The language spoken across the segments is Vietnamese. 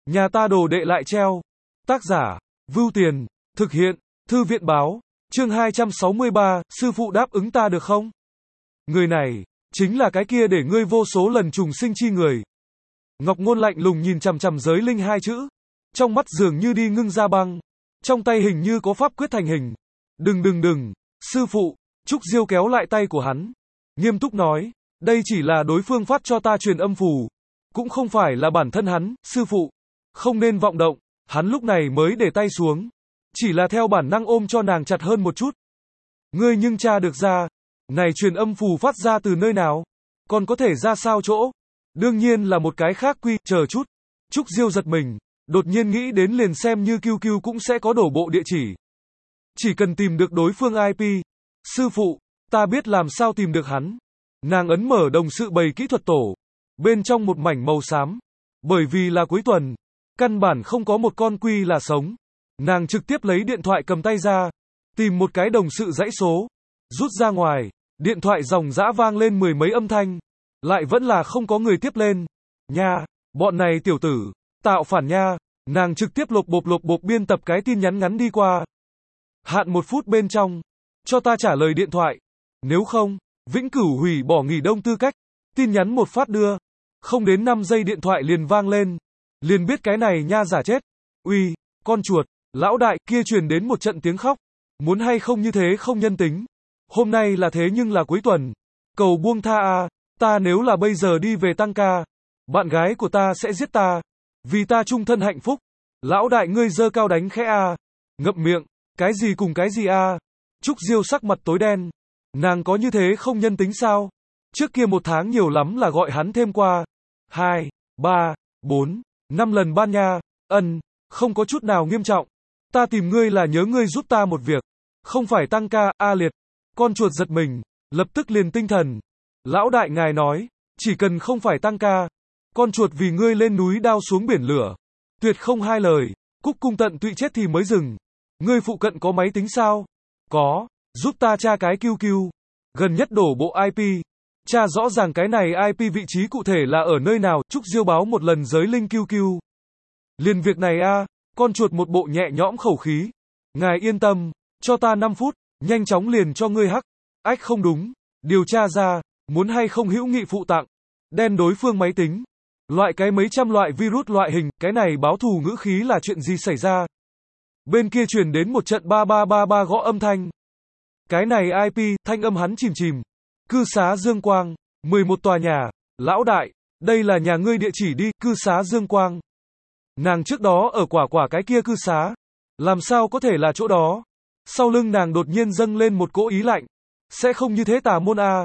Nhà ta đồ đệ lại treo. Tác giả, Vưu Tiền, thực hiện, Thư viện báo, chương 263, sư phụ đáp ứng ta được không? Người này, chính là cái kia để ngươi vô số lần trùng sinh chi người. Ngọc Ngôn lạnh lùng nhìn chằm chằm giới linh hai chữ. Trong mắt dường như đi ngưng ra băng. Trong tay hình như có pháp quyết thành hình. Đừng, sư phụ, Trúc Diêu kéo lại tay của hắn. Nghiêm túc nói, đây chỉ là đối phương phát cho ta truyền âm phù. Cũng không phải là bản thân hắn, sư phụ. Không nên vọng động, hắn lúc này mới để tay xuống. Chỉ là theo bản năng ôm cho nàng chặt hơn một chút. Ngươi nhưng tra được ra, này truyền âm phù phát ra từ nơi nào? Còn có thể ra sao chỗ? Đương nhiên là một cái khác quy, chờ chút. Trúc Diêu giật mình, đột nhiên nghĩ đến liền xem như QQ cũng sẽ có đổ bộ địa chỉ. Chỉ cần tìm được đối phương IP. Sư phụ, ta biết làm sao tìm được hắn. Nàng ấn mở đồng sự bày kỹ thuật tổ. Bên trong một mảnh màu xám. Bởi vì là cuối tuần, căn bản không có một con quy là sống. Nàng trực tiếp lấy điện thoại cầm tay ra, tìm một cái đồng sự dãy số, rút ra ngoài, điện thoại ròng rã vang lên mười mấy âm thanh, lại vẫn là không có người tiếp lên. Nha, bọn này tiểu tử, tạo phản nha, nàng trực tiếp lộc bộp biên tập cái tin nhắn ngắn đi qua. Hạn 1 phút bên trong, cho ta trả lời điện thoại, nếu không, vĩnh cửu hủy bỏ nghỉ đông tư cách. Tin nhắn một phát đưa, không đến 5 giây điện thoại liền vang lên, liền biết cái này nha giả chết. Uy, con chuột, lão đại kia truyền đến một trận tiếng khóc, muốn hay không như thế không nhân tính. Hôm nay là thế nhưng là cuối tuần, cầu buông tha a, ta nếu là bây giờ đi về tăng ca, bạn gái của ta sẽ giết ta, vì ta chung thân hạnh phúc. Lão đại ngươi giơ cao đánh khẽ a, ngậm miệng, cái gì cùng cái gì a? Trúc Diêu sắc mặt tối đen, nàng có như thế không nhân tính sao? Trước kia 1 tháng nhiều lắm là gọi hắn thêm qua 2, 3, 4, 5 lần ban nha, không có chút nào nghiêm trọng. Ta tìm ngươi là nhớ ngươi giúp ta một việc, không phải tăng ca. A liệt, con chuột giật mình, lập tức liền tinh thần. Lão đại ngài nói, chỉ cần không phải tăng ca, con chuột vì ngươi lên núi đao xuống biển lửa, tuyệt không hai lời, cúc cung tận tụy chết thì mới dừng. Ngươi phụ cận có máy tính sao? Có, giúp ta tra cái QQ, gần nhất đổ bộ IP, tra rõ ràng cái này IP vị trí cụ thể là ở nơi nào. Trúc Diêu báo một lần giới linh QQ. Liền việc này a, con chuột một bộ nhẹ nhõm khẩu khí. Ngài yên tâm, cho ta 5 phút, nhanh chóng liền cho ngươi hắc. Ách không đúng, điều tra ra, muốn hay không hữu nghị phụ tặng, đen đối phương máy tính, loại cái mấy trăm loại virus loại hình, cái này báo thù ngữ khí là chuyện gì xảy ra? Bên kia truyền đến một trận 3333 gõ âm thanh. Cái này IP, thanh âm hắn chìm. Cư xá Dương Quang, 11 tòa nhà, lão đại, đây là nhà ngươi địa chỉ đi, cư xá Dương Quang. Nàng trước đó ở quả cái kia cư xá, làm sao có thể là chỗ đó? Sau lưng nàng đột nhiên dâng lên một cỗ ý lạnh, sẽ không như thế tà môn a?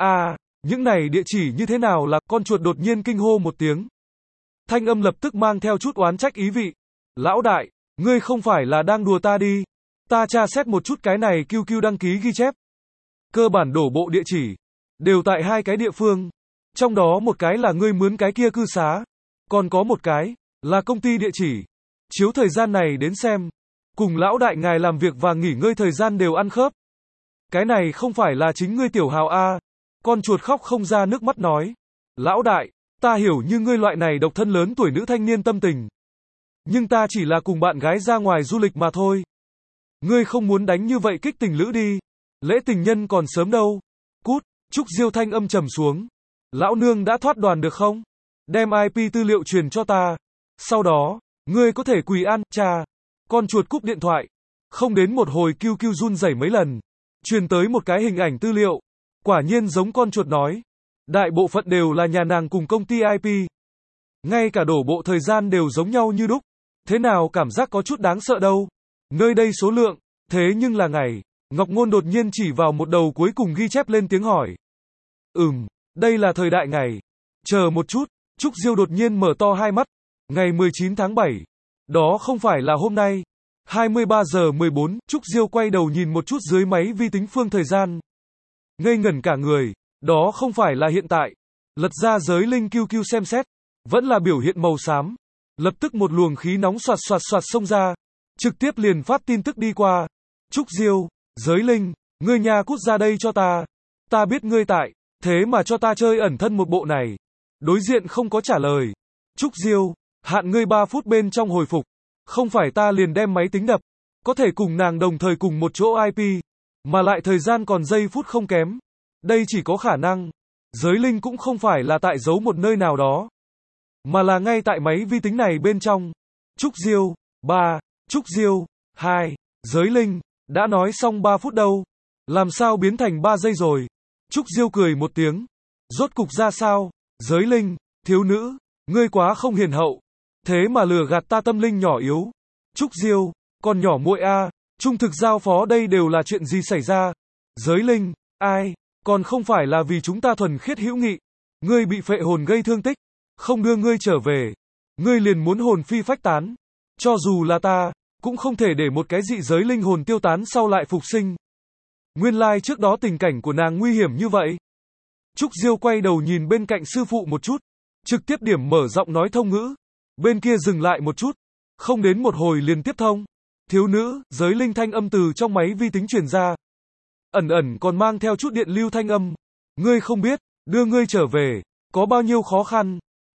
Những này địa chỉ như thế nào là? Con chuột đột nhiên kinh hô một tiếng. Thanh âm lập tức mang theo chút oán trách ý vị. Lão đại, ngươi không phải là đang đùa ta đi? Ta tra xét một chút cái này QQ đăng ký ghi chép. Cơ bản đổ bộ địa chỉ, đều tại 2 cái địa phương. Trong đó một cái là ngươi mướn cái kia cư xá, còn có một cái là công ty địa chỉ. Chiếu thời gian này đến xem, cùng lão đại ngài làm việc và nghỉ ngơi thời gian đều ăn khớp. Cái này không phải là chính ngươi tiểu hào a? Con chuột khóc không ra nước mắt nói. Lão đại, ta hiểu như ngươi loại này độc thân lớn tuổi nữ thanh niên tâm tình. Nhưng ta chỉ là cùng bạn gái ra ngoài du lịch mà thôi. Ngươi không muốn đánh như vậy kích tình lữ đi. Lễ tình nhân còn sớm đâu. Cút, Trúc Diêu thanh âm trầm xuống. Lão nương đã thoát đoàn được không? Đem IP tư liệu truyền cho ta. Sau đó, ngươi có thể quỳ ăn, cha. Con chuột cúp điện thoại. Không đến một hồi QQ run rẩy mấy lần. Truyền tới một cái hình ảnh tư liệu. Quả nhiên giống con chuột nói. Đại bộ phận đều là nhà nàng cùng công ty IP. Ngay cả đổ bộ thời gian đều giống nhau như đúc. Thế nào cảm giác có chút đáng sợ đâu. Nơi đây số lượng, thế nhưng là ngày. Ngọc Ngôn đột nhiên chỉ vào một đầu cuối cùng ghi chép lên tiếng hỏi. Đây là thời đại ngày. Chờ một chút, Trúc Diêu đột nhiên mở to hai mắt. Ngày 19 tháng 7. Đó không phải là hôm nay. 23 giờ 14, Trúc Diêu quay đầu nhìn một chút dưới máy vi tính phương thời gian. Ngây ngẩn cả người, đó không phải là hiện tại. Lật ra giới linh QQ xem xét, vẫn là biểu hiện màu xám. Lập tức một luồng khí nóng xoạt xông ra, trực tiếp liền phát tin tức đi qua. Trúc Diêu, giới linh, ngươi nhà cút ra đây cho ta. Ta biết ngươi tại, thế mà cho ta chơi ẩn thân một bộ này. Đối diện không có trả lời. Trúc Diêu, Hạn ngươi 3 phút bên trong hồi phục. Không phải ta liền đem máy tính đập. Có thể cùng nàng đồng thời cùng một chỗ IP. Mà lại thời gian còn giây phút không kém. Đây chỉ có khả năng. Giới linh cũng không phải là tại giấu một nơi nào đó. Mà là ngay tại máy vi tính này bên trong. Trúc Diêu, 3. Trúc Diêu, 2. Giới linh, đã nói xong 3 phút đâu. Làm sao biến thành 3 giây rồi? Trúc Diêu cười một tiếng. Rốt cục ra sao? Giới linh, thiếu nữ, ngươi quá không hiền hậu. Thế mà lừa gạt ta tâm linh nhỏ yếu. Trúc Diêu, còn nhỏ muội a, trung thực giao phó đây đều là chuyện gì xảy ra? Giới linh, ai, còn không phải là vì chúng ta thuần khiết hữu nghị. Ngươi bị phệ hồn gây thương tích, không đưa ngươi trở về. Ngươi liền muốn hồn phi phách tán. Cho dù là ta, cũng không thể để một cái dị giới linh hồn tiêu tán sau lại phục sinh. Nguyên lai trước đó tình cảnh của nàng nguy hiểm như vậy. Trúc Diêu quay đầu nhìn bên cạnh sư phụ một chút, trực tiếp điểm mở giọng nói thông ngữ. Bên kia dừng lại một chút, không đến một hồi liền tiếp thông. Thiếu nữ, giới linh thanh âm từ trong máy vi tính truyền ra. Ẩn ẩn còn mang theo chút điện lưu thanh âm. Ngươi không biết, đưa ngươi trở về, có bao nhiêu khó khăn.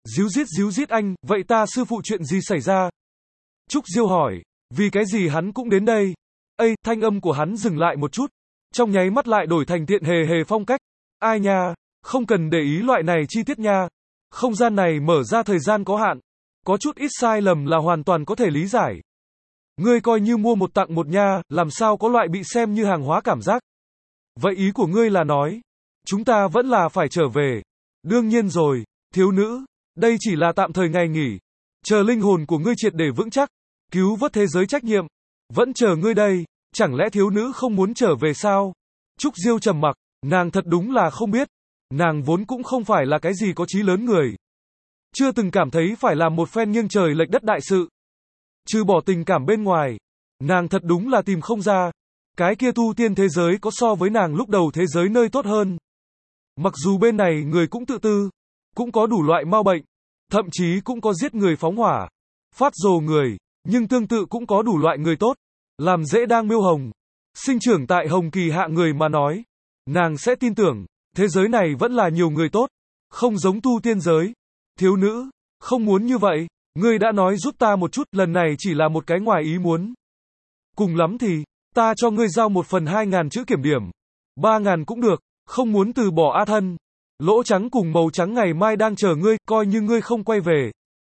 Díu dít anh, vậy ta sư phụ chuyện gì xảy ra? Trúc Diêu hỏi, vì cái gì hắn cũng đến đây? Ây, thanh âm của hắn dừng lại một chút, trong nháy mắt lại đổi thành tiện hề hề phong cách. Ai nha, không cần để ý loại này chi tiết nha. Không gian này mở ra thời gian có hạn. Có chút ít sai lầm là hoàn toàn có thể lý giải. Ngươi coi như mua một tặng một nha, làm sao có loại bị xem như hàng hóa cảm giác. Vậy ý của ngươi là nói, chúng ta vẫn là phải trở về. Đương nhiên rồi, thiếu nữ, đây chỉ là tạm thời ngày nghỉ. Chờ linh hồn của ngươi triệt để vững chắc, cứu vớt thế giới trách nhiệm. Vẫn chờ ngươi đây, chẳng lẽ thiếu nữ không muốn trở về sao? Trúc Diêu trầm mặc, nàng thật đúng là không biết. Nàng vốn cũng không phải là cái gì có chí lớn người. Chưa từng cảm thấy phải làm một phen nghiêng trời lệch đất đại sự. Trừ bỏ tình cảm bên ngoài, nàng thật đúng là tìm không ra. Cái kia tu tiên thế giới có so với nàng lúc đầu thế giới nơi tốt hơn. Mặc dù bên này người cũng tự tư, cũng có đủ loại ma bệnh, thậm chí cũng có giết người phóng hỏa, phát rồ người, nhưng tương tự cũng có đủ loại người tốt, làm dễ đang miêu hồng. Sinh trưởng tại hồng kỳ hạ người mà nói, nàng sẽ tin tưởng, thế giới này vẫn là nhiều người tốt, không giống tu tiên giới. Thiếu nữ, không muốn như vậy, ngươi đã nói giúp ta một chút, lần này chỉ là một cái ngoài ý muốn. Cùng lắm thì, ta cho ngươi giao 1/2000 chữ kiểm điểm. 3000 cũng được, không muốn từ bỏ a thân. Lỗ trắng cùng màu trắng ngày mai đang chờ ngươi, coi như ngươi không quay về.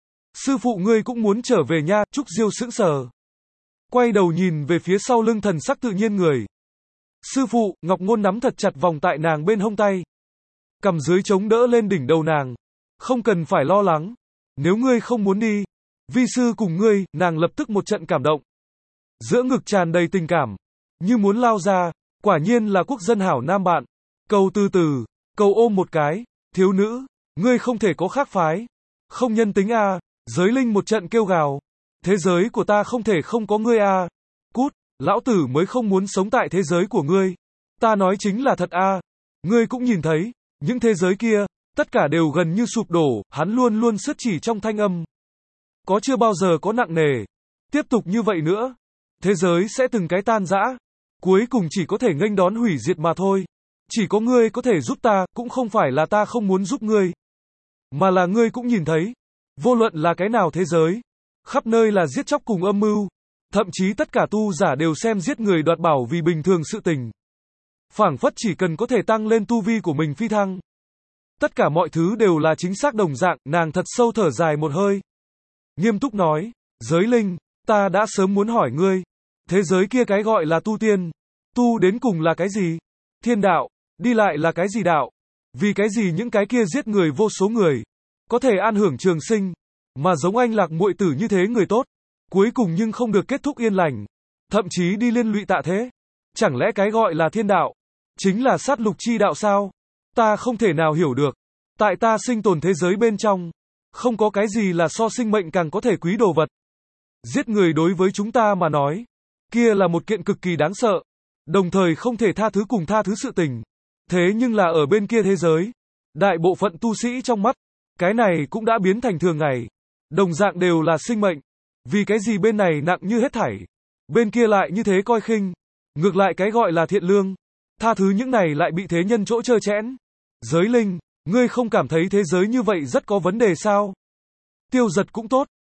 Sư phụ ngươi cũng muốn trở về nha, Trúc Diêu sững sờ. Quay đầu nhìn về phía sau lưng thần sắc tự nhiên người. Sư phụ, Ngọc Ngôn nắm thật chặt vòng tại nàng bên hông tay. Cầm dưới chống đỡ lên đỉnh đầu nàng. Không cần phải lo lắng. Nếu ngươi không muốn đi, vi sư cùng ngươi, nàng lập tức một trận cảm động. Giữa ngực tràn đầy tình cảm, như muốn lao ra, quả nhiên là quốc dân hảo nam bạn. Cầu từ từ, cầu ôm một cái, thiếu nữ, ngươi không thể có khác phái. Không nhân tính a. Giới linh một trận kêu gào. Thế giới của ta không thể không có ngươi a. Cút, lão tử mới không muốn sống tại thế giới của ngươi. Ta nói chính là thật a. Ngươi cũng nhìn thấy, những thế giới kia, tất cả đều gần như sụp đổ, hắn luôn luôn sứt chỉ trong thanh âm. Có chưa bao giờ có nặng nề. Tiếp tục như vậy nữa, thế giới sẽ từng cái tan rã. Cuối cùng chỉ có thể nghênh đón hủy diệt mà thôi. Chỉ có ngươi có thể giúp ta, cũng không phải là ta không muốn giúp ngươi. Mà là ngươi cũng nhìn thấy, vô luận là cái nào thế giới, khắp nơi là giết chóc cùng âm mưu. Thậm chí tất cả tu giả đều xem giết người đoạt bảo vì bình thường sự tình. Phảng phất chỉ cần có thể tăng lên tu vi của mình phi thăng. Tất cả mọi thứ đều là chính xác đồng dạng, nàng thật sâu thở dài một hơi. Nghiêm túc nói, giới linh, ta đã sớm muốn hỏi ngươi. Thế giới kia cái gọi là tu tiên, tu đến cùng là cái gì? Thiên đạo, đi lại là cái gì đạo? Vì cái gì những cái kia giết người vô số người, có thể an hưởng trường sinh, mà giống anh lạc muội tử như thế người tốt, cuối cùng nhưng không được kết thúc yên lành, thậm chí đi liên lụy tạ thế. Chẳng lẽ cái gọi là thiên đạo, chính là sát lục chi đạo sao? Ta không thể nào hiểu được. Tại ta sinh tồn thế giới bên trong, không có cái gì là so sinh mệnh càng có thể quý đồ vật. Giết người đối với chúng ta mà nói, kia là một kiện cực kỳ đáng sợ, đồng thời không thể tha thứ cùng tha thứ sự tình. Thế nhưng là ở bên kia thế giới, đại bộ phận tu sĩ trong mắt, cái này cũng đã biến thành thường ngày. Đồng dạng đều là sinh mệnh. Vì cái gì bên này nặng như hết thảy, bên kia lại như thế coi khinh. Ngược lại cái gọi là thiện lương, tha thứ những này lại bị thế nhân chỗ trơ trẽn. Giới linh, ngươi không cảm thấy thế giới như vậy rất có vấn đề sao? Tiêu Giật cũng tốt,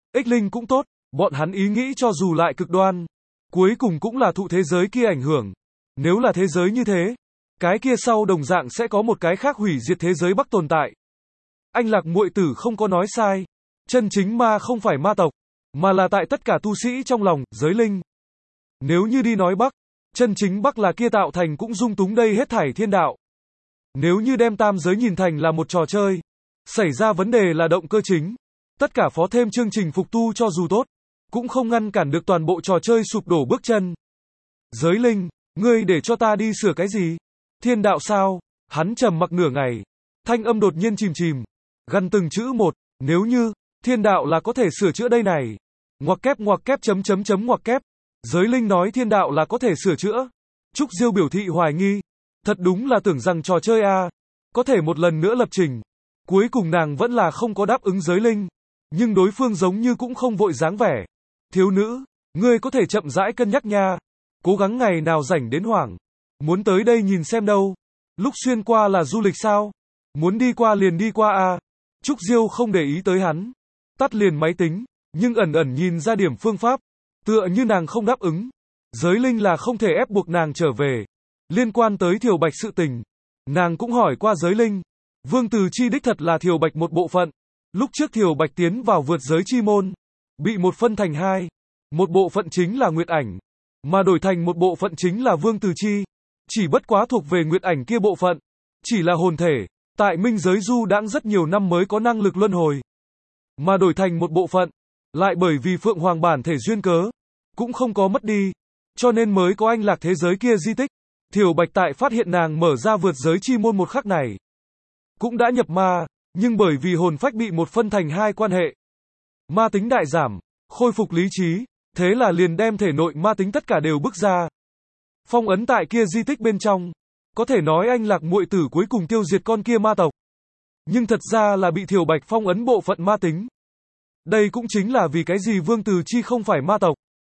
Ích Linh cũng tốt, bọn hắn ý nghĩ cho dù lại cực đoan, cuối cùng cũng là thụ thế giới kia ảnh hưởng. Nếu là thế giới như thế, cái kia sau đồng dạng sẽ có một cái khác hủy diệt thế giới Bắc tồn tại. Anh Lạc muội tử không có nói sai. Chân chính ma không phải ma tộc, mà là tại tất cả tu sĩ trong lòng, giới linh. Nếu như đi nói Bắc, chân chính Bắc là kia tạo thành cũng dung túng đây hết thảy thiên đạo. Nếu như đem tam giới nhìn thành là một trò chơi, xảy ra vấn đề là động cơ chính. Tất cả phó thêm chương trình phục tu cho dù tốt, cũng không ngăn cản được toàn bộ trò chơi sụp đổ bước chân. Giới linh, ngươi để cho ta đi sửa cái gì? Thiên đạo sao? Hắn trầm mặc nửa ngày, thanh âm đột nhiên chìm chìm, gằn từng chữ một, nếu như, thiên đạo là có thể sửa chữa đây này. Ngoặc kép ngoặc kép. Giới linh nói thiên đạo là có thể sửa chữa. Trúc Diêu biểu thị hoài nghi. Thật đúng là tưởng rằng trò chơi có thể một lần nữa lập trình. Cuối cùng nàng vẫn là không có đáp ứng giới linh. Nhưng đối phương giống như cũng không vội dáng vẻ. Thiếu nữ, ngươi có thể chậm rãi cân nhắc nha. Cố gắng ngày nào rảnh đến hoảng. Muốn tới đây nhìn xem đâu. Lúc xuyên qua là du lịch sao? Muốn đi qua liền đi qua Trúc Diêu không để ý tới hắn. Tắt liền máy tính, nhưng ẩn ẩn nhìn ra điểm phương pháp. Tựa như nàng không đáp ứng. Giới linh là không thể ép buộc nàng trở về. Liên quan tới Thiều Bạch sự tình, nàng cũng hỏi qua giới linh. Vương Từ Chi đích thật là Thiều Bạch một bộ phận. Lúc trước Thiều Bạch tiến vào vượt giới chi môn, bị một phân thành hai. Một bộ phận chính là Nguyệt Ảnh, mà đổi thành một bộ phận chính là Vương Từ Chi. Chỉ bất quá thuộc về Nguyệt Ảnh kia bộ phận, chỉ là hồn thể, tại minh giới du đãng rất nhiều năm mới có năng lực luân hồi. Mà đổi thành một bộ phận, lại bởi vì Phượng Hoàng bản thể duyên cớ, cũng không có mất đi, cho nên mới có anh lạc thế giới kia di tích. Thiều Bạch tại phát hiện nàng mở ra vượt giới chi môn một khắc này, cũng đã nhập ma, nhưng bởi vì hồn phách bị một phân thành hai quan hệ, ma tính đại giảm, khôi phục lý trí, thế là liền đem thể nội ma tính tất cả đều bức ra. Phong ấn tại kia di tích bên trong, có thể nói anh lạc muội tử cuối cùng tiêu diệt con kia ma tộc. Nhưng thật ra là bị Thiều Bạch phong ấn bộ phận ma tính. Đây cũng chính là vì cái gì Vương Từ Chi không phải ma tộc,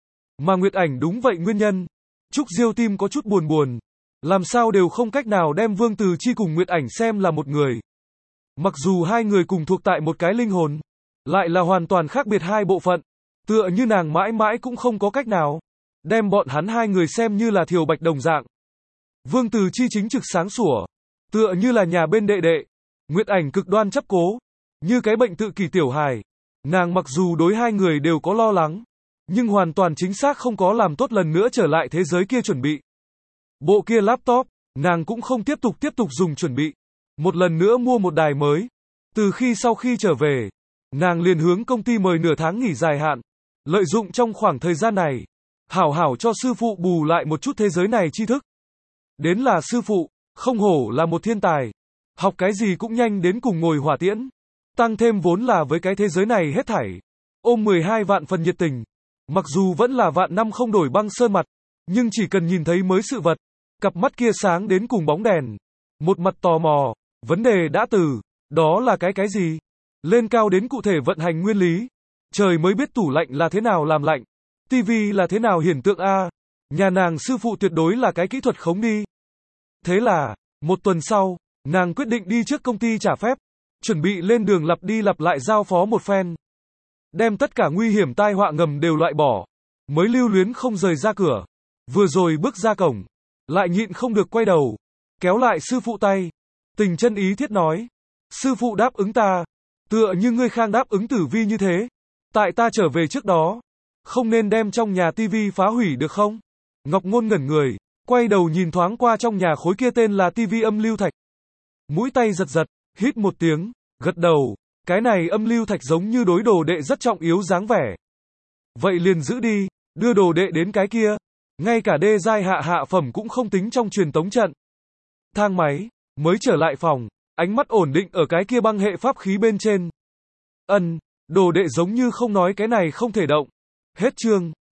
mà Nguyệt Ảnh đúng vậy nguyên nhân. Trúc Diêu tim có chút buồn buồn. Làm sao đều không cách nào đem Vương Từ Chi cùng Nguyệt Ảnh xem là một người. Mặc dù hai người cùng thuộc tại một cái linh hồn, lại là hoàn toàn khác biệt hai bộ phận. Tựa như nàng mãi mãi cũng không có cách nào đem bọn hắn hai người xem như là Thiều Bạch đồng dạng. Vương Từ Chi chính trực sáng sủa, tựa như là nhà bên đệ đệ. Nguyệt Ảnh cực đoan chấp cố, như cái bệnh tự kỷ tiểu hài. Nàng mặc dù đối hai người đều có lo lắng, nhưng hoàn toàn chính xác không có làm tốt lần nữa trở lại thế giới kia chuẩn bị. Bộ kia laptop, nàng cũng không tiếp tục dùng chuẩn bị. Một lần nữa mua một đài mới. Từ khi sau khi trở về, nàng liền hướng công ty mời nửa tháng nghỉ dài hạn. Lợi dụng trong khoảng thời gian này, hảo hảo cho sư phụ bù lại một chút thế giới này tri thức. Đến là sư phụ, không hổ là một thiên tài. Học cái gì cũng nhanh đến cùng ngồi hỏa tiễn. Tăng thêm vốn là với cái thế giới này hết thảy. Ôm 12 vạn phần nhiệt tình. Mặc dù vẫn là vạn năm không đổi băng sơn mặt, nhưng chỉ cần nhìn thấy mới sự vật, cặp mắt kia sáng đến cùng bóng đèn. Một mặt tò mò, vấn đề đã từ, đó là cái gì? Lên cao đến cụ thể vận hành nguyên lý. Trời mới biết tủ lạnh là thế nào làm lạnh. Tivi là thế nào hiển tượng Nhà nàng sư phụ tuyệt đối là cái kỹ thuật khống đi. Thế là, một tuần sau, nàng quyết định đi trước công ty trả phép, chuẩn bị lên đường lặp đi lặp lại giao phó một phen. Đem tất cả nguy hiểm tai họa ngầm đều loại bỏ, mới lưu luyến không rời ra cửa. Vừa rồi bước ra cổng, lại nhịn không được quay đầu, kéo lại sư phụ tay. Tình chân ý thiết nói, sư phụ đáp ứng ta, tựa như ngươi Khang đáp ứng Tử Vi như thế. Tại ta trở về trước đó, không nên đem trong nhà tivi phá hủy được không? Ngọc Ngôn ngẩn người, quay đầu nhìn thoáng qua trong nhà khối kia tên là tivi âm lưu thạch. Mũi tay giật giật, hít một tiếng, gật đầu, cái này âm lưu thạch giống như đối đồ đệ rất trọng yếu dáng vẻ. Vậy liền giữ đi, đưa đồ đệ đến cái kia, ngay cả đê giai hạ phẩm cũng không tính trong truyền tống trận. Thang máy, mới trở lại phòng, ánh mắt ổn định ở cái kia băng hệ pháp khí bên trên. Đồ đệ giống như không nói cái này không thể động. Hết chương.